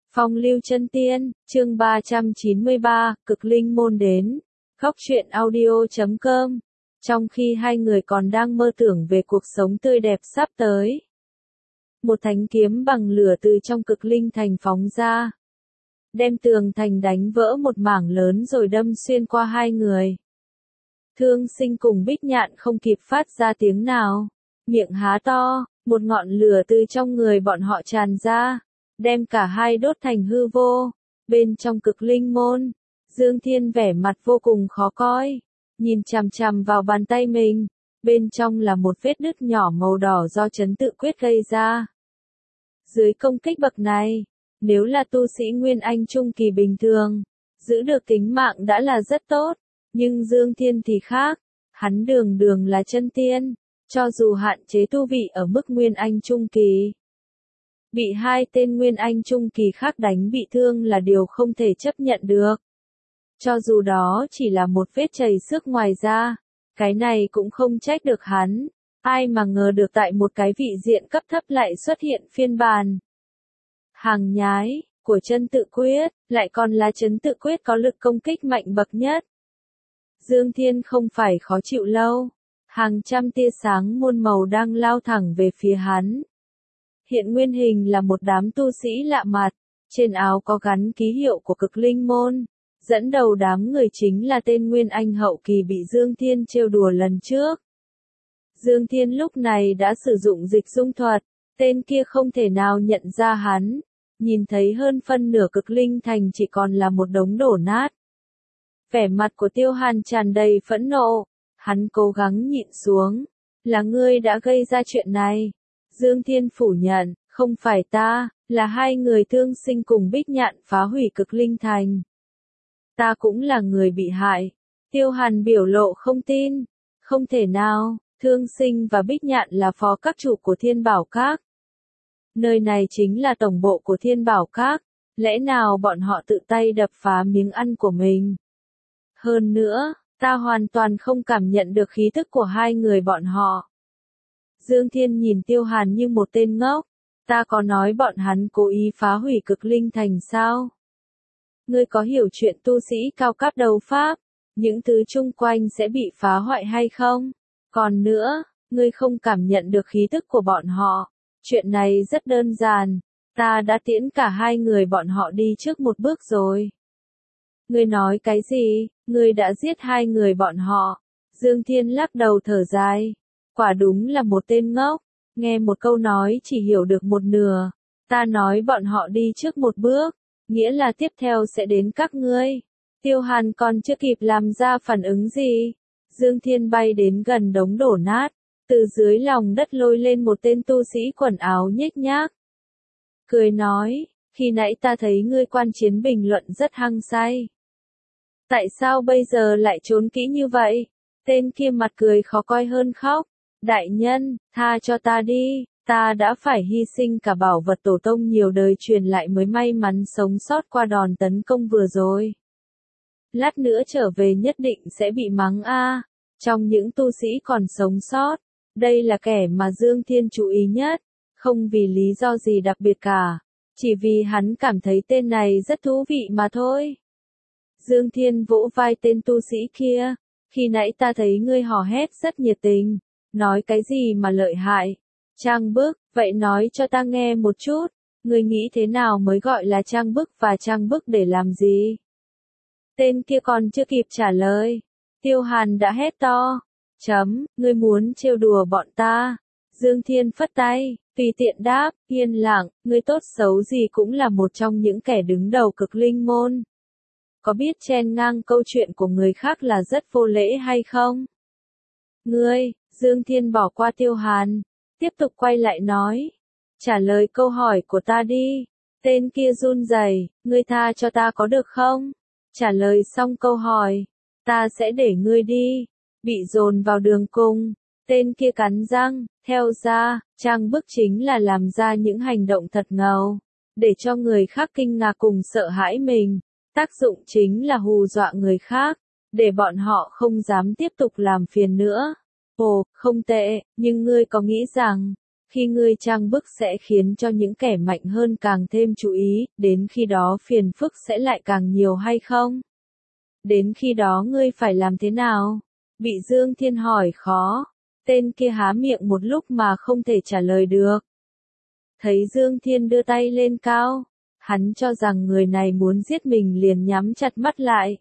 Phong lưu chân tiên, chương 393, cực linh môn đến. Góc truyện audio.com. Trong khi hai người còn đang mơ tưởng về cuộc sống tươi đẹp sắp tới, một thánh kiếm bằng lửa từ trong cực linh thành phóng ra, đem tường thành đánh vỡ một mảng lớn rồi đâm xuyên qua hai người. Thương Sinh cùng Bích Nhạn không kịp phát ra tiếng nào, miệng há to, một ngọn lửa từ trong người bọn họ tràn ra, đem cả hai đốt thành hư vô. Bên trong cực linh môn, Dương Thiên vẻ mặt vô cùng khó coi, nhìn chằm chằm vào bàn tay mình, bên trong là một vết nứt nhỏ màu đỏ do chấn tự quyết gây ra. Dưới công kích bậc này, nếu là tu sĩ Nguyên Anh Trung kỳ bình thường, giữ được tính mạng đã là rất tốt, nhưng Dương Thiên thì khác, hắn đường đường là chân tiên, cho dù hạn chế tu vị ở mức Nguyên Anh Trung kỳ, bị hai tên Nguyên Anh Trung kỳ khác đánh bị thương là điều không thể chấp nhận được. Cho dù đó chỉ là một vết chảy xước ngoài da, cái này cũng không trách được hắn, ai mà ngờ được tại một cái vị diện cấp thấp lại xuất hiện phiên bản hàng nhái của chân tự quyết, lại còn là chân tự quyết có lực công kích mạnh bậc nhất. Dương Thiên không phải khó chịu lâu, hàng trăm tia sáng muôn màu đang lao thẳng về phía hắn. Hiện nguyên hình là một đám tu sĩ lạ mặt, trên áo có gắn ký hiệu của cực linh môn, dẫn đầu đám người chính là tên Nguyên Anh hậu kỳ bị Dương Thiên trêu đùa lần trước. Dương Thiên lúc này đã sử dụng dịch dung thuật, tên kia không thể nào nhận ra hắn, nhìn thấy hơn phân nửa cực linh thành chỉ còn là một đống đổ nát. Vẻ mặt của Tiêu Hàn tràn đầy phẫn nộ, hắn cố gắng nhịn xuống, là ngươi đã gây ra chuyện này. Dương Thiên phủ nhận, không phải ta, là hai người Thương Sinh cùng Bích Nhạn phá hủy cực linh thành. Ta cũng là người bị hại. Tiêu Hàn biểu lộ không tin, không thể nào, Thương Sinh và Bích Nhạn là phó các chủ của Thiên Bảo Các. Nơi này chính là tổng bộ của Thiên Bảo Các, lẽ nào bọn họ tự tay đập phá miếng ăn của mình? Hơn nữa, ta hoàn toàn không cảm nhận được khí tức của hai người bọn họ. Dương Thiên nhìn Tiêu Hàn như một tên ngốc, ta có nói bọn hắn cố ý phá hủy cực linh thành sao? Ngươi có hiểu chuyện tu sĩ cao cấp đấu pháp, những thứ chung quanh sẽ bị phá hoại hay không? Còn nữa, ngươi không cảm nhận được khí tức của bọn họ. Chuyện này rất đơn giản, ta đã tiễn cả hai người bọn họ đi trước một bước rồi. Ngươi nói cái gì? Ngươi đã giết hai người bọn họ. Dương Thiên lắc đầu thở dài. Quả đúng là một tên ngốc, nghe một câu nói chỉ hiểu được một nửa. Ta nói bọn họ đi trước một bước, nghĩa là tiếp theo sẽ đến các ngươi. Tiêu Hàn còn chưa kịp làm ra phản ứng gì, Dương Thiên bay đến gần đống đổ nát, từ dưới lòng đất lôi lên một tên tu sĩ quần áo nhếch nhác. Cười nói, khi nãy ta thấy ngươi quan chiến bình luận rất hăng say. Tại sao bây giờ lại trốn kỹ như vậy? Tên kia mặt cười khó coi hơn khóc. Đại nhân, tha cho ta đi, ta đã phải hy sinh cả bảo vật tổ tông nhiều đời truyền lại mới may mắn sống sót qua đòn tấn công vừa rồi. Lát nữa trở về nhất định sẽ bị mắng a. Trong những tu sĩ còn sống sót, đây là kẻ mà Dương Thiên chú ý nhất, không vì lý do gì đặc biệt cả, chỉ vì hắn cảm thấy tên này rất thú vị mà thôi. Dương Thiên vỗ vai tên tu sĩ kia, khi nãy ta thấy ngươi hò hét rất nhiệt tình, nói cái gì mà lợi hại, trang bức, vậy nói cho ta nghe một chút, ngươi nghĩ thế nào mới gọi là trang bức và trang bức để làm gì? Tên kia còn chưa kịp trả lời, Tiêu Hàn đã hét to, ngươi muốn trêu đùa bọn ta? Dương Thiên phất tay, tùy tiện đáp, yên lặng, ngươi tốt xấu gì cũng là một trong những kẻ đứng đầu cực linh môn. Có biết chen ngang câu chuyện của người khác là rất vô lễ hay không? Ngươi, Dương Thiên bỏ qua Tiêu Hàn, tiếp tục quay lại nói, trả lời câu hỏi của ta đi. Tên kia run rẩy, ngươi tha cho ta có được không? Trả lời xong câu hỏi, ta sẽ để ngươi đi. Bị dồn vào đường cùng, tên kia cắn răng, theo ra, trang bức chính là làm ra những hành động thật ngầu, để cho người khác kinh ngạc cùng sợ hãi mình. Tác dụng chính là hù dọa người khác, để bọn họ không dám tiếp tục làm phiền nữa. Ồ, không tệ, nhưng ngươi có nghĩ rằng, Khi ngươi trang bức sẽ khiến cho những kẻ mạnh hơn càng thêm chú ý, đến khi đó phiền phức sẽ lại càng nhiều hay không? Đến khi đó ngươi phải làm thế nào? Bị Dương Thiên hỏi khó, tên kia há miệng một lúc mà không thể trả lời được. Thấy Dương Thiên đưa tay lên cao, hắn cho rằng người này muốn giết mình liền nhắm chặt mắt lại.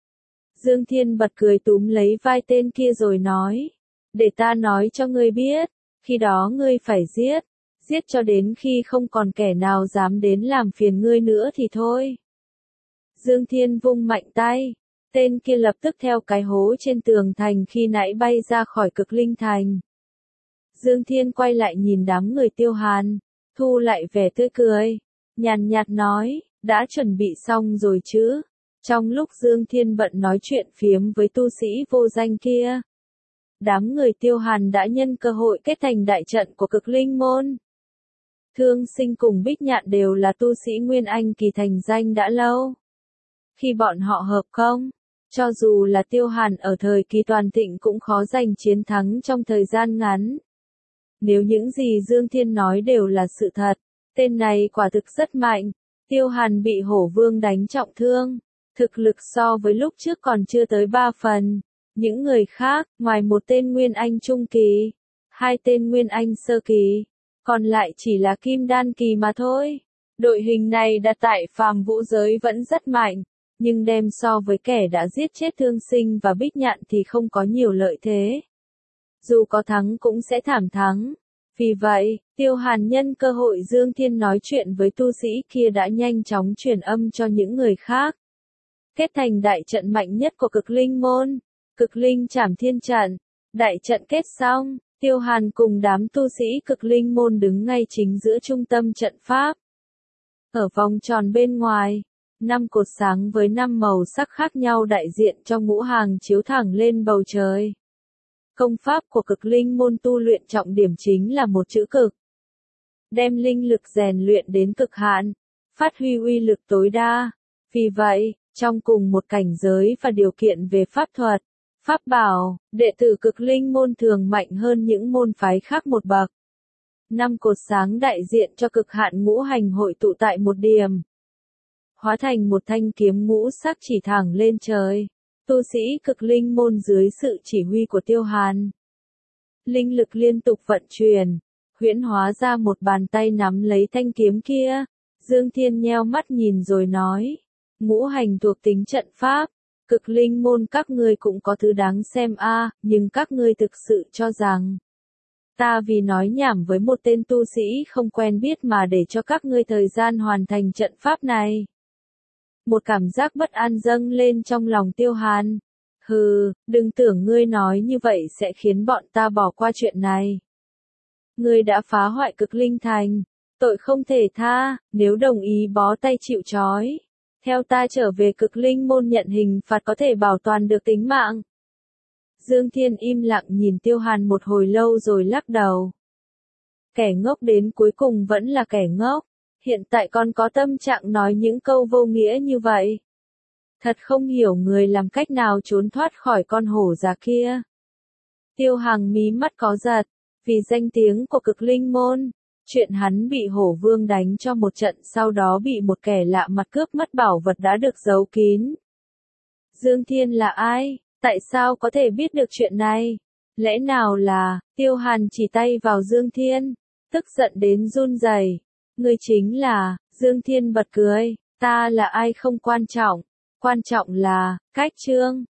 Dương Thiên bật cười túm lấy vai tên kia rồi nói, để ta nói cho ngươi biết, khi đó ngươi phải giết cho đến khi không còn kẻ nào dám đến làm phiền ngươi nữa thì thôi. Dương Thiên vung mạnh tay, tên kia lập tức theo cái hố trên tường thành khi nãy bay ra khỏi Cực Linh Thành. Dương Thiên quay lại nhìn đám người Tiêu Hàn, thu lại vẻ tươi cười, nhàn nhạt nói, đã chuẩn bị xong rồi chứ? Trong lúc Dương Thiên bận nói chuyện phiếm với tu sĩ vô danh kia, đám người Tiêu Hàn đã nhân cơ hội kết thành đại trận của Cực Linh môn. Thương Sinh cùng Bích Nhạn đều là tu sĩ Nguyên Anh kỳ thành danh đã lâu. Khi bọn họ hợp công, cho dù là Tiêu Hàn ở thời kỳ toàn thịnh cũng khó giành chiến thắng trong thời gian ngắn. Nếu những gì Dương Thiên nói đều là sự thật, tên này quả thực rất mạnh. Tiêu Hàn bị Hổ Vương đánh trọng thương, thực lực so với lúc trước còn chưa tới 3 phần. Những người khác, ngoài một tên Nguyên Anh trung kỳ, 2 tên Nguyên Anh sơ kỳ, còn lại chỉ là Kim Đan kỳ mà thôi. Đội hình này đặt tại phàm vũ giới vẫn rất mạnh, nhưng đem so với kẻ đã giết chết Thương Sinh và Bích Nhạn thì không có nhiều lợi thế. Dù có thắng cũng sẽ thảm thắng. Vì vậy, Tiêu Hàn nhân cơ hội Dương Thiên nói chuyện với tu sĩ kia đã nhanh chóng truyền âm cho những người khác. Kết thành đại trận mạnh nhất của Cực Linh môn, Cực Linh Trảm Thiên trận. Đại trận kết xong, Tiêu Hàn cùng đám tu sĩ Cực Linh môn đứng ngay chính giữa trung tâm trận pháp. Ở vòng tròn bên ngoài, 5 cột sáng với 5 màu sắc khác nhau đại diện cho ngũ hàng chiếu thẳng lên bầu trời. Công pháp của Cực Linh môn tu luyện trọng điểm chính là một chữ cực. Đem linh lực rèn luyện đến cực hạn, phát huy uy lực tối đa. Vì vậy, trong cùng một cảnh giới và điều kiện về pháp thuật, pháp bảo, đệ tử Cực Linh môn thường mạnh hơn những môn phái khác một bậc. 5 cột sáng đại diện cho cực hạn ngũ hành hội tụ tại một điểm, hóa thành một thanh kiếm ngũ sắc chỉ thẳng lên trời. Tu sĩ Cực Linh môn dưới sự chỉ huy của Tiêu Hàn, linh lực liên tục vận chuyển, huyễn hóa ra một bàn tay nắm lấy thanh kiếm kia. Dương Thiên nheo mắt nhìn rồi nói, ngũ hành thuộc tính trận pháp, Cực Linh môn các ngươi cũng có thứ đáng xem a, nhưng các ngươi thực sự cho rằng ta vì nói nhảm với một tên tu sĩ không quen biết mà để cho các ngươi thời gian hoàn thành trận pháp này. Một cảm giác bất an dâng lên trong lòng Tiêu Hàn. Hừ, đừng tưởng ngươi nói như vậy sẽ khiến bọn ta bỏ qua chuyện này. Ngươi đã phá hoại Cực Linh thành, tội không thể tha, nếu đồng ý bó tay chịu trói. Theo ta trở về Cực Linh môn nhận hình phạt có thể bảo toàn được tính mạng. Dương Thiên im lặng nhìn Tiêu Hàn một hồi lâu rồi lắc đầu. Kẻ ngốc đến cuối cùng vẫn là kẻ ngốc. Hiện tại còn có tâm trạng nói những câu vô nghĩa như vậy. Thật không hiểu người làm cách nào trốn thoát khỏi con hổ già kia. Tiêu Hằng mí mắt có giật, vì danh tiếng của Cực Linh môn, chuyện hắn bị Hổ Vương đánh cho một trận sau đó bị một kẻ lạ mặt cướp mất bảo vật đã được giấu kín. Dương Thiên là ai? Tại sao có thể biết được chuyện này? Lẽ nào là, Tiêu Hàn chỉ tay vào Dương Thiên, tức giận đến run rẩy. Ngươi chính là, Dương Thiên bật cười, ta là ai không quan trọng, quan trọng là, cách chương.